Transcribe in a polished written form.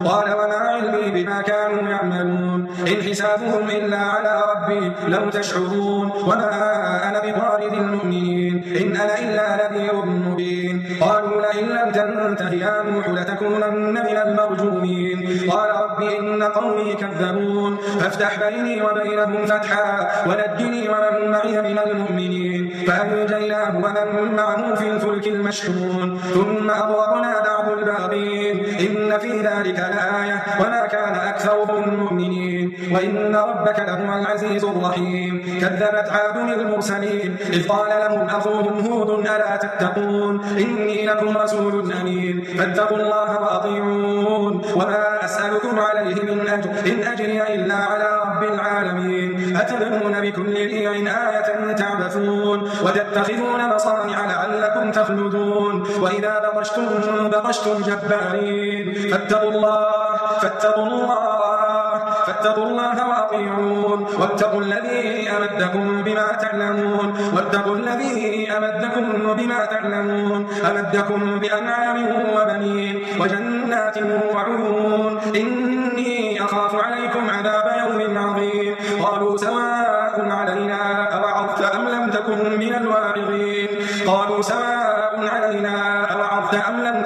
قال وما علمي بما كانوا يعملون إن حسابهم إلا على ربي لو تشعرون وما أنا بطارد المؤمنين إن أنا إلا نذير مبين قالوا لئن لم تنته يا نوح لتكونن من المرجومين قال رب إن قومي كذبون فافتح بيني وبينهم فتحا ونجني ومن معي من المؤمنين فأنجيناه ومن معه في الفلك المشحون ثم أغرقنا بعد الباقين إن في ذلك لآية وما كان أكثرهم مؤمنين وإن ربك لهو العزيز الرحيم كذبت عاد المرسلين إذ قال لهم أخوهم هود ألا تتقون إني لكم رسول أمين فاتقوا الله وأطيعون وما أسألكم عليه من أجر إن أجري إلا على رب العالمين أتبنون بكل ريع آية تعبثون وتتخذون مصانع لعلكم تخلدون وإذا بطشتم جبارين فاتقوا الله وأطيعون واتقوا الذي أمدكم بما تعلمون أمدكم بأنعام وبنين وجنات وعيون إني أخاف عليكم عذاب يوم عظيم قالوا سواء علينا أوعظت أم لم تكن من الواعظين